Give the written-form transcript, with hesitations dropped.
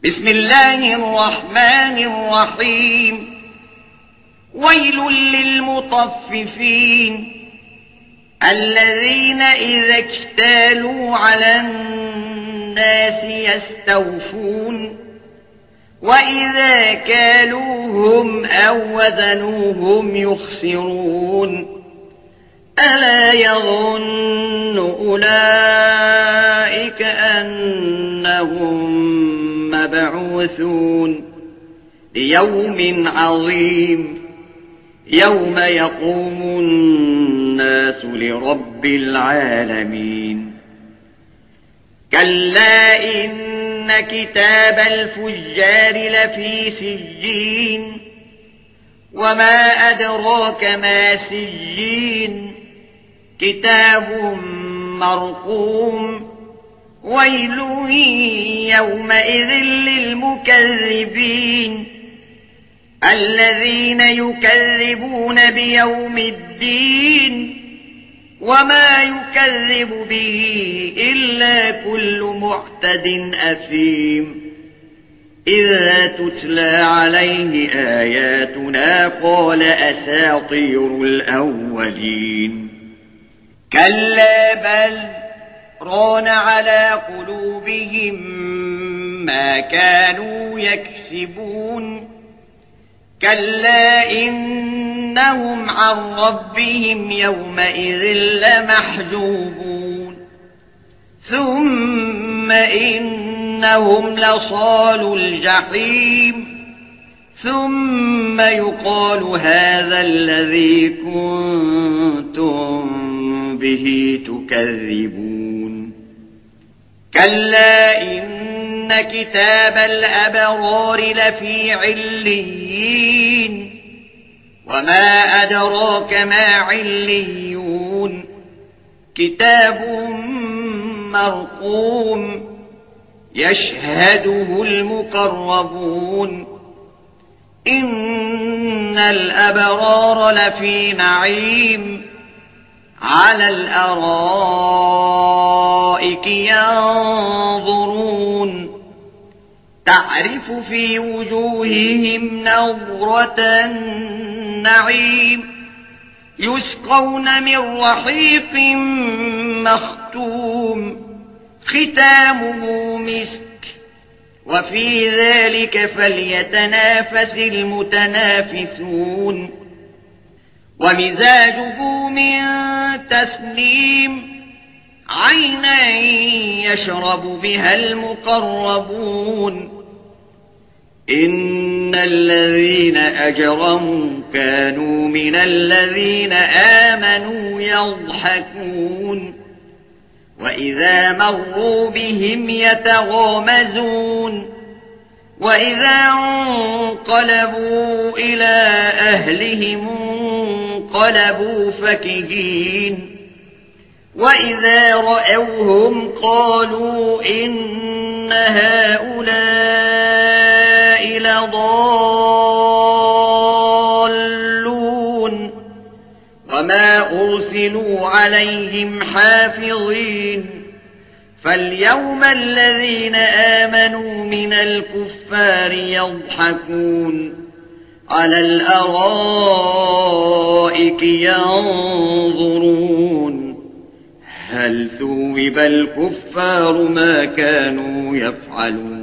بسم الله الرحمن الرحيم. ويل للمطففين الذين إذا اكتالوا على الناس يستوفون وإذا كالوهم أو وزنوهم يخسرون ألا يظن أولئك أنهم مبعوثون ليوم عظيم يوم يقوم الناس لرب العالمين. كلا إن كتاب الفجار لفي سجين وما أدراك ما سجين كتاب مرقوم ويل يومئذ للمكذبين الذين يكذبون بيوم الدين وما يكذب به إلا كل معتد أثيم إذا تتلى عليه آياتنا قال أساطير الأولين. كلا بل ران على قلوبهم ما كانوا يكسبون كلا إنهم عن ربهم يومئذ لمحجوبون ثم إنهم لصالو الجحيم ثم يقال هذا الذي كنتم به تكذبون. كلا إن كتاب الأبرار لفي عليين وما أدراك ما عليون كتاب مرقوم يشهده المقربون إن الأبرار لفي نعيم على الأرائك ينظرون تعرف في وجوههم نضرة النعيم يسقون من رحيق مختوم ختامه مسك وفي ذلك فليتنافس المتنافسون ومزاجه من تسنيم عينا يشرب بها المقربون إن الذين أجرموا كانوا من الذين آمنوا يضحكون وإذا مروا بهم يتغامزون وإذا انقلبوا إلى أهلهم انقلبوا فكهين وإذا رأوهم قالوا إن هؤلاء لضالون وما أرسلوا عليهم حافظين فاليوم الذين آمنوا من الكفار يضحكون على الأرائك ينظرون هل ثوب الكفار ما كانوا يفعلون.